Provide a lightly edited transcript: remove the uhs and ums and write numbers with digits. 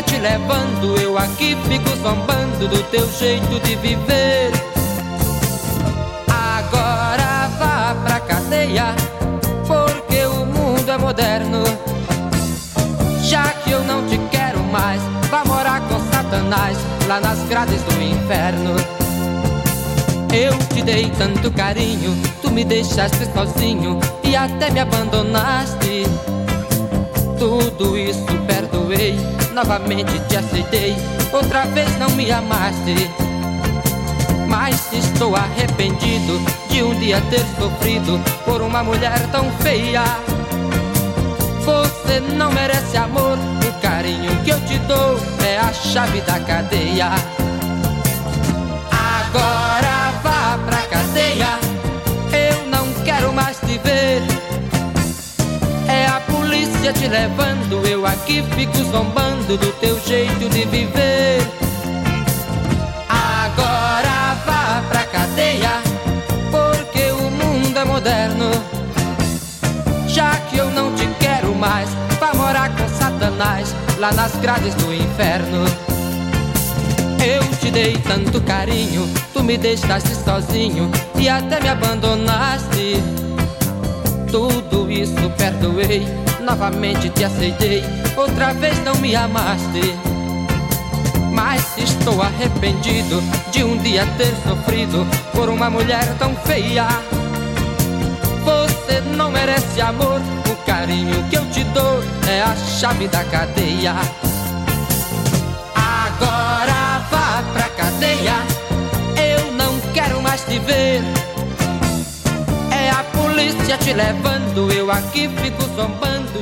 polícia te levando, eu aqui fico zombando do teu jeito de viver. Agora vá pra cadeia, porque o mundo é moderno. Já que eu não te quero mais, vá morar com Satanás lá nas grades do inferno. Eu te dei tanto carinho, tu me deixaste sozinho e até me abandonaste. Tudo isso perdoei, novamente te aceitei, outra vez não me amaste. Mas estou arrependido de um dia ter sofrido por uma mulher tão feia. Você não merece amor, o carinho que eu te dou é a chave da cadeia. Agora vá pra cadeia, eu não quero mais te ver. É a polícia te levando, eu aqui fico zombando do teu jeito de viver. Agora vá pra cadeia, porque o mundo é moderno. Já que eu não te quero mais, vá morar com Satanás lá nas grades do inferno. Eu te dei tanto carinho, tu me deixaste sozinho e até me abandonaste. Tudo isso perdoei, novamente te aceitei, outra vez não me amaste. Mas estou arrependido de um dia ter sofrido por uma mulher tão feia. Você não merece amor, o carinho que eu te dou é a chave da cadeia. Agora vá pra cadeia, eu não quero mais te ver. É a polícia te levando, eu aqui fico zombando